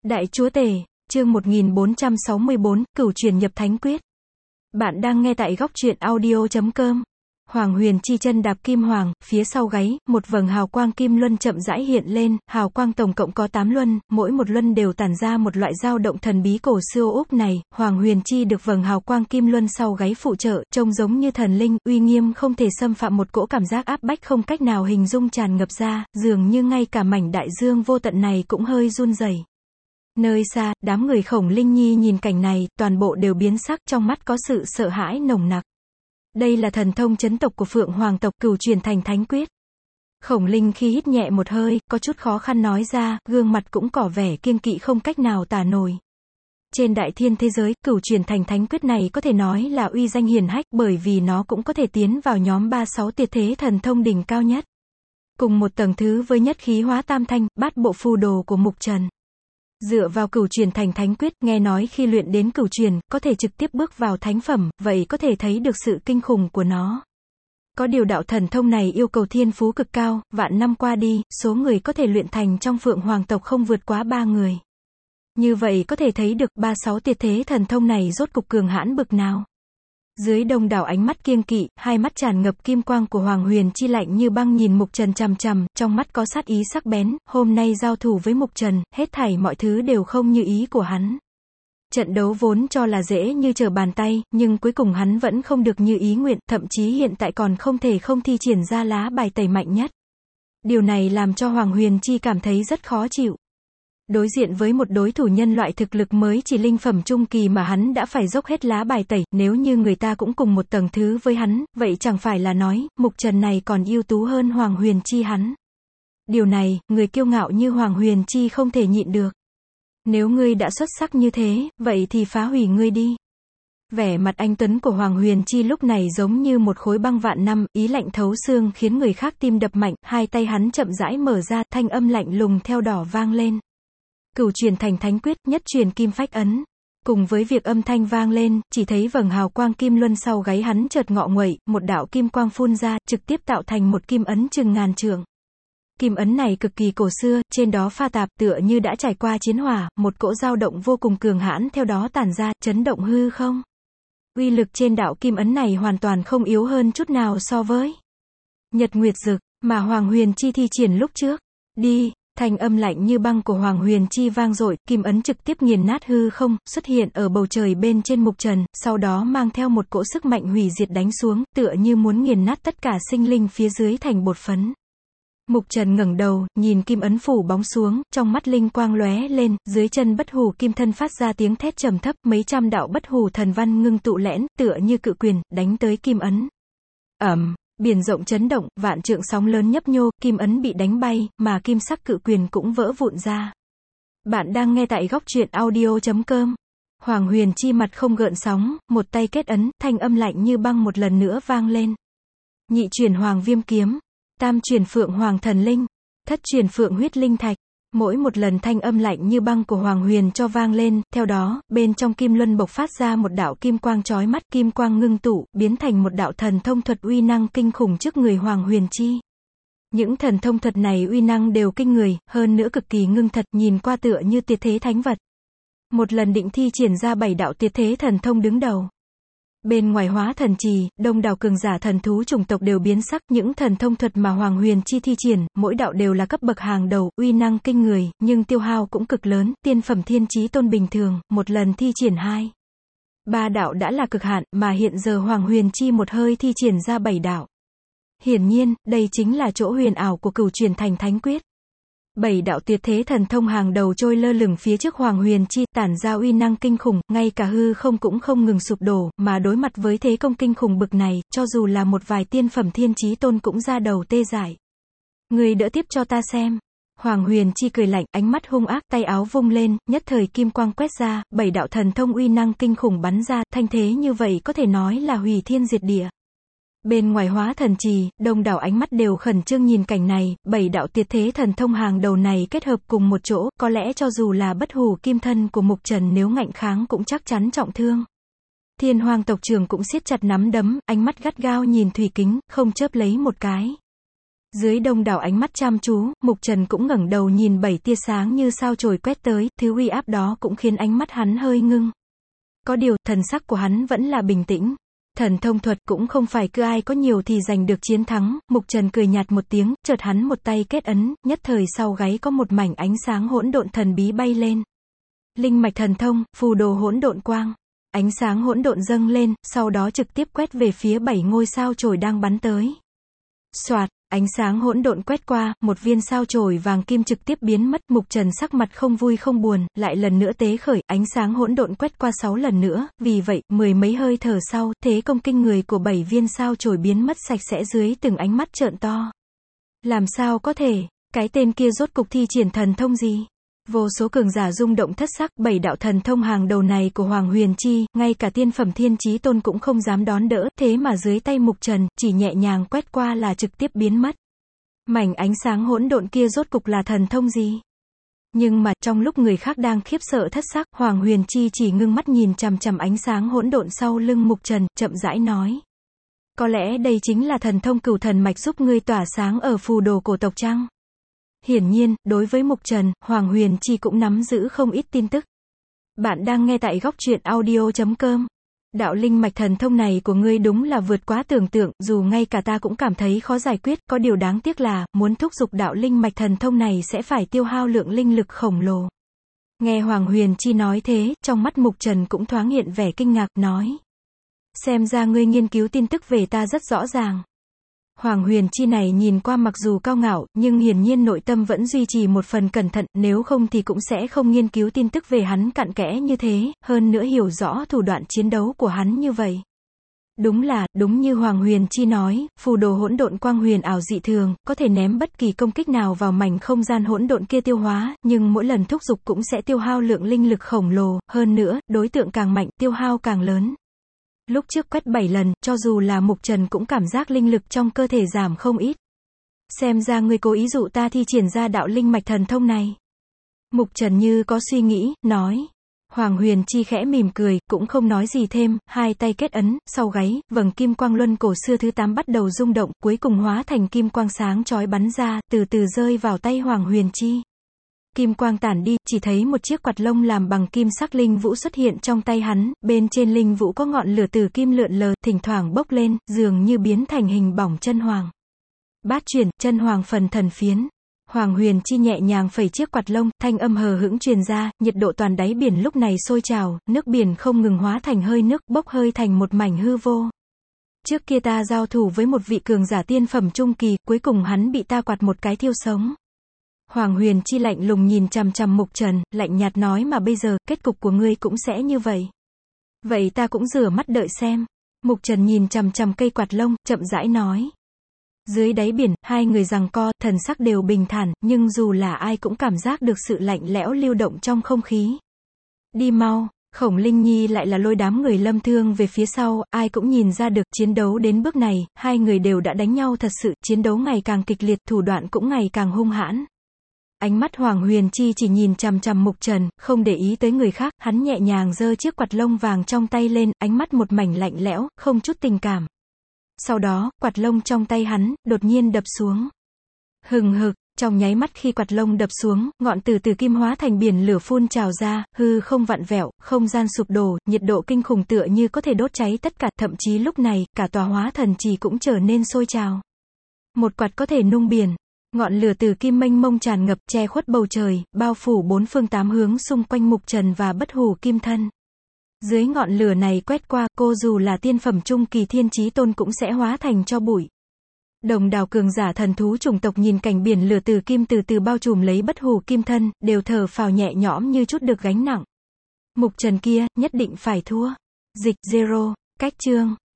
Đại Chúa Tể, chương 1464, Cửu Truyền Nhập Thánh Quyết. Bạn đang nghe tại góc truyện audio.com. Hoàng Huyền chi chân đạp kim hoàng, phía sau gáy, một vầng hào quang kim luân chậm rãi hiện lên, hào quang tổng cộng có 8 luân, mỗi một luân đều tản ra một loại dao động thần bí cổ xưa úp này. Hoàng Huyền chi được vầng hào quang kim luân sau gáy phụ trợ, trông giống như thần linh, uy nghiêm không thể xâm phạm, một cỗ cảm giác áp bách không cách nào hình dung tràn ngập ra, dường như ngay cả mảnh đại dương vô tận này cũng hơi run rẩy. Nơi xa, đám người Khổng Linh Nhi nhìn cảnh này, toàn bộ đều biến sắc, trong mắt có sự sợ hãi nồng nặc. Đây là thần thông chấn tộc của Phượng Hoàng tộc, Cửu Truyền Thành Thánh Quyết. Khổng Linh khi hít nhẹ một hơi, có chút khó khăn nói ra, gương mặt cũng tỏ vẻ kiêng kỵ không cách nào tả nổi. Trên đại thiên thế giới, Cửu Truyền Thành Thánh Quyết này có thể nói là uy danh hiển hách, bởi vì nó cũng có thể tiến vào nhóm 36 tuyệt thế thần thông đỉnh cao nhất. Cùng một tầng thứ với nhất khí hóa tam thanh, bát bộ phù đồ của Mục Trần. Dựa vào Cửu Truyền Thành Thánh Quyết, nghe nói khi luyện đến cửu truyền, có thể trực tiếp bước vào thánh phẩm, vậy có thể thấy được sự kinh khủng của nó. Có điều đạo thần thông này yêu cầu thiên phú cực cao, vạn năm qua đi, số người có thể luyện thành trong Phượng Hoàng tộc không vượt quá 3 người. Như vậy có thể thấy được 36 tuyệt thế thần thông này rốt cục cường hãn bực nào. Dưới đông đảo ánh mắt kiêng kỵ, hai mắt tràn ngập kim quang của Hoàng Huyền chi lạnh như băng nhìn Mục Trần chằm chằm, trong mắt có sát ý sắc bén, hôm nay giao thủ với Mục Trần, hết thảy mọi thứ đều không như ý của hắn. Trận đấu vốn cho là dễ như trở bàn tay, nhưng cuối cùng hắn vẫn không được như ý nguyện, thậm chí hiện tại còn không thể không thi triển ra lá bài tẩy mạnh nhất. Điều này làm cho Hoàng Huyền chi cảm thấy rất khó chịu. Đối diện với một đối thủ nhân loại thực lực mới chỉ linh phẩm trung kỳ mà hắn đã phải dốc hết lá bài tẩy, nếu như người ta cũng cùng một tầng thứ với hắn, vậy chẳng phải là nói, Mục Trần này còn ưu tú hơn Hoàng Huyền chi hắn. Điều này, người kiêu ngạo như Hoàng Huyền chi không thể nhịn được. Nếu ngươi đã xuất sắc như thế, vậy thì phá hủy ngươi đi. Vẻ mặt anh tuấn của Hoàng Huyền chi lúc này giống như một khối băng vạn năm, ý lạnh thấu xương khiến người khác tim đập mạnh, hai tay hắn chậm rãi mở ra, thanh âm lạnh lùng theo đỏ vang lên. Cửu Truyền Thành Thánh Quyết, nhất truyền kim phách ấn. Cùng với việc âm thanh vang lên, chỉ thấy vầng hào quang kim luân sau gáy hắn chợt ngọ nguậy, một đạo kim quang phun ra, trực tiếp tạo thành một kim ấn chừng ngàn trượng. Kim ấn này cực kỳ cổ xưa, trên đó pha tạp tựa như đã trải qua chiến hỏa, một cỗ dao động vô cùng cường hãn theo đó tản ra, chấn động hư không. Uy lực trên đạo kim ấn này hoàn toàn không yếu hơn chút nào so với Nhật Nguyệt Dực mà Hoàng Huyền chi thi triển lúc trước. Đi. Thanh âm lạnh như băng của Hoàng Huyền chi vang dội, kim ấn trực tiếp nghiền nát hư không, xuất hiện ở bầu trời bên trên Mục Trần, sau đó mang theo một cỗ sức mạnh hủy diệt đánh xuống, tựa như muốn nghiền nát tất cả sinh linh phía dưới thành bột phấn. Mục Trần ngẩng đầu, nhìn kim ấn phủ bóng xuống, trong mắt linh quang lóe lên, dưới chân bất hủ kim thân phát ra tiếng thét trầm thấp, mấy trăm đạo bất hủ thần văn ngưng tụ lẽn, tựa như cự quyền, đánh tới kim ấn. Biển rộng chấn động, vạn trượng sóng lớn nhấp nhô, kim ấn bị đánh bay, mà kim sắc cự quyền cũng vỡ vụn ra. Bạn đang nghe tại góc truyện audio.com. Hoàng Huyền chi mặt không gợn sóng, một tay kết ấn, thanh âm lạnh như băng một lần nữa vang lên. Nhị truyền Hoàng Viêm Kiếm, tam truyền Phượng Hoàng Thần Linh, thất truyền Phượng Huyết Linh Thạch. Mỗi một lần thanh âm lạnh như băng của Hoàng Huyền cho vang lên, theo đó, bên trong kim luân bộc phát ra một đạo kim quang chói mắt, kim quang ngưng tụ, biến thành một đạo thần thông thuật uy năng kinh khủng trước người Hoàng Huyền chi. Những thần thông thuật này uy năng đều kinh người, hơn nữa cực kỳ ngưng thật, nhìn qua tựa như tuyệt thế thánh vật. Một lần định thi triển ra 7 đạo tuyệt thế thần thông đứng đầu. Bên ngoài Hóa Thần Trì, đông đảo cường giả thần thú chủng tộc đều biến sắc, những thần thông thuật mà Hoàng Huyền chi thi triển, mỗi đạo đều là cấp bậc hàng đầu, uy năng kinh người, nhưng tiêu hao cũng cực lớn, tiên phẩm thiên chí tôn bình thường, một lần thi triển 2-3 đạo đã là cực hạn, mà hiện giờ Hoàng Huyền chi một hơi thi triển ra 7 đạo. Hiển nhiên, đây chính là chỗ huyền ảo của Cửu Truyền Thành Thánh Quyết. 7 đạo tuyệt thế thần thông hàng đầu trôi lơ lửng phía trước Hoàng Huyền chi, tản ra uy năng kinh khủng, ngay cả hư không cũng không ngừng sụp đổ, mà đối mặt với thế công kinh khủng bực này, cho dù là một vài tiên phẩm thiên chí tôn cũng ra đầu tê dại. Người đỡ tiếp cho ta xem. Hoàng Huyền chi cười lạnh, ánh mắt hung ác, tay áo vung lên, nhất thời kim quang quét ra, 7 đạo thần thông uy năng kinh khủng bắn ra, thanh thế như vậy có thể nói là hủy thiên diệt địa. Bên ngoài Hóa Thần Trì, đông đảo ánh mắt đều khẩn trương nhìn cảnh này, 7 đạo tuyệt thế thần thông hàng đầu này kết hợp cùng một chỗ, có lẽ cho dù là bất hủ kim thân của Mục Trần nếu ngạnh kháng cũng chắc chắn trọng thương. Thiên Hoang tộc trưởng cũng siết chặt nắm đấm, ánh mắt gắt gao nhìn thủy kính, không chớp lấy một cái. Dưới đông đảo ánh mắt chăm chú, Mục Trần cũng ngẩng đầu nhìn 7 tia sáng như sao chổi quét tới, thứ uy áp đó cũng khiến ánh mắt hắn hơi ngưng. Có điều, thần sắc của hắn vẫn là bình tĩnh. Thần thông thuật cũng không phải cứ ai có nhiều thì giành được chiến thắng, Mục Trần cười nhạt một tiếng, chợt hắn một tay kết ấn, nhất thời sau gáy có một mảnh ánh sáng hỗn độn thần bí bay lên. Linh mạch thần thông, phù đồ hỗn độn quang. Ánh sáng hỗn độn dâng lên, sau đó trực tiếp quét về phía 7 ngôi sao chổi đang bắn tới. Soạt, ánh sáng hỗn độn quét qua, một viên sao chổi vàng kim trực tiếp biến mất, Mục Trần sắc mặt không vui không buồn, lại lần nữa tế khởi, ánh sáng hỗn độn quét qua 6 lần nữa, vì vậy, mười mấy hơi thở sau, thế công kinh người của 7 viên sao chổi biến mất sạch sẽ dưới từng ánh mắt trợn to. Làm sao có thể, cái tên kia rốt cục thi triển thần thông gì? Vô số cường giả rung động thất sắc, 7 đạo thần thông hàng đầu này của Hoàng Huyền Chi, ngay cả tiên phẩm Thiên Chí Tôn cũng không dám đón đỡ, thế mà dưới tay Mục Trần, chỉ nhẹ nhàng quét qua là trực tiếp biến mất. Mảnh ánh sáng hỗn độn kia rốt cục là thần thông gì? Nhưng mà, trong lúc người khác đang khiếp sợ thất sắc, Hoàng Huyền Chi chỉ ngưng mắt nhìn chằm chằm ánh sáng hỗn độn sau lưng Mục Trần, chậm rãi nói. Có lẽ đây chính là thần thông Cửu Thần Mạch giúp ngươi tỏa sáng ở phù đồ cổ tộc chăng? Hiển nhiên, đối với Mục Trần, Hoàng Huyền Chi cũng nắm giữ không ít tin tức. Bạn đang nghe tại góc truyện audio.com. Đạo linh mạch thần thông này của ngươi đúng là vượt quá tưởng tượng, dù ngay cả ta cũng cảm thấy khó giải quyết, có điều đáng tiếc là, muốn thúc giục đạo linh mạch thần thông này sẽ phải tiêu hao lượng linh lực khổng lồ. Nghe Hoàng Huyền Chi nói thế, trong mắt Mục Trần cũng thoáng hiện vẻ kinh ngạc, nói. Xem ra ngươi nghiên cứu tin tức về ta rất rõ ràng. Hoàng Huyền Chi này nhìn qua mặc dù cao ngạo, nhưng hiển nhiên nội tâm vẫn duy trì một phần cẩn thận, nếu không thì cũng sẽ không nghiên cứu tin tức về hắn cặn kẽ như thế, hơn nữa hiểu rõ thủ đoạn chiến đấu của hắn như vậy. Đúng như Hoàng Huyền Chi nói, phù đồ hỗn độn quang huyền ảo dị thường, có thể ném bất kỳ công kích nào vào mảnh không gian hỗn độn kia tiêu hóa, nhưng mỗi lần thúc giục cũng sẽ tiêu hao lượng linh lực khổng lồ, hơn nữa, đối tượng càng mạnh, tiêu hao càng lớn. Lúc trước quét 7 lần, cho dù là Mục Trần cũng cảm giác linh lực trong cơ thể giảm không ít. Xem ra ngươi cố ý dụ ta thi triển ra đạo linh mạch thần thông này. Mục Trần như có suy nghĩ, nói. Hoàng Huyền Chi khẽ mỉm cười, cũng không nói gì thêm, hai tay kết ấn, sau gáy, vầng kim quang luân cổ xưa thứ 8 bắt đầu rung động, cuối cùng hóa thành kim quang sáng chói bắn ra, từ từ rơi vào tay Hoàng Huyền Chi. Kim quang tản đi, chỉ thấy một chiếc quạt lông làm bằng kim sắc linh vũ xuất hiện trong tay hắn, bên trên linh vũ có ngọn lửa từ kim lượn lờ, thỉnh thoảng bốc lên, dường như biến thành hình bỏng chân hoàng. Bát chuyển, chân hoàng phần thần phiến. Hoàng Huyền Chi nhẹ nhàng phẩy chiếc quạt lông, thanh âm hờ hững truyền ra, nhiệt độ toàn đáy biển lúc này sôi trào, nước biển không ngừng hóa thành hơi nước, bốc hơi thành một mảnh hư vô. Trước kia ta giao thủ với một vị cường giả tiên phẩm trung kỳ, cuối cùng hắn bị ta quạt một cái thiêu sống. Hoàng Huyền Chi lạnh lùng nhìn chằm chằm Mục Trần, lạnh nhạt nói mà bây giờ, kết cục của ngươi cũng sẽ như vậy. Vậy ta cũng rửa mắt đợi xem. Mục Trần nhìn chằm chằm cây quạt lông, chậm rãi nói. Dưới đáy biển, hai người giằng co, thần sắc đều bình thản, nhưng dù là ai cũng cảm giác được sự lạnh lẽo lưu động trong không khí. Đi mau. Khổng Linh Nhi lại là lôi đám người Lâm Thương về phía sau, ai cũng nhìn ra được, chiến đấu đến bước này, hai người đều đã đánh nhau thật sự, chiến đấu ngày càng kịch liệt, thủ đoạn cũng ngày càng hung hãn. Ánh mắt Hoàng Huyền Chi chỉ nhìn chằm chằm Mục Trần, không để ý tới người khác, hắn nhẹ nhàng giơ chiếc quạt lông vàng trong tay lên, ánh mắt một mảnh lạnh lẽo, không chút tình cảm. Sau đó, quạt lông trong tay hắn, đột nhiên đập xuống. Hừng hực, trong nháy mắt khi quạt lông đập xuống, ngọn từ từ kim hóa thành biển lửa phun trào ra, hư không vặn vẹo, không gian sụp đổ, nhiệt độ kinh khủng tựa như có thể đốt cháy tất cả, thậm chí lúc này, cả tòa hóa thần trì cũng trở nên sôi trào. Một quạt có thể nung biển. Ngọn lửa từ kim mênh mông tràn ngập, che khuất bầu trời, bao phủ bốn phương tám hướng xung quanh Mục Trần và Bất Hủ Kim Thân. Dưới ngọn lửa này quét qua, cô dù là tiên phẩm trung kỳ Thiên Chí Tôn cũng sẽ hóa thành tro bụi. Đồng đào cường giả thần thú chủng tộc nhìn cảnh biển lửa từ kim từ từ bao trùm lấy Bất Hủ Kim Thân, đều thở phào nhẹ nhõm như chút được gánh nặng. Mục Trần kia, nhất định phải thua. Dịch Zero, cách chương.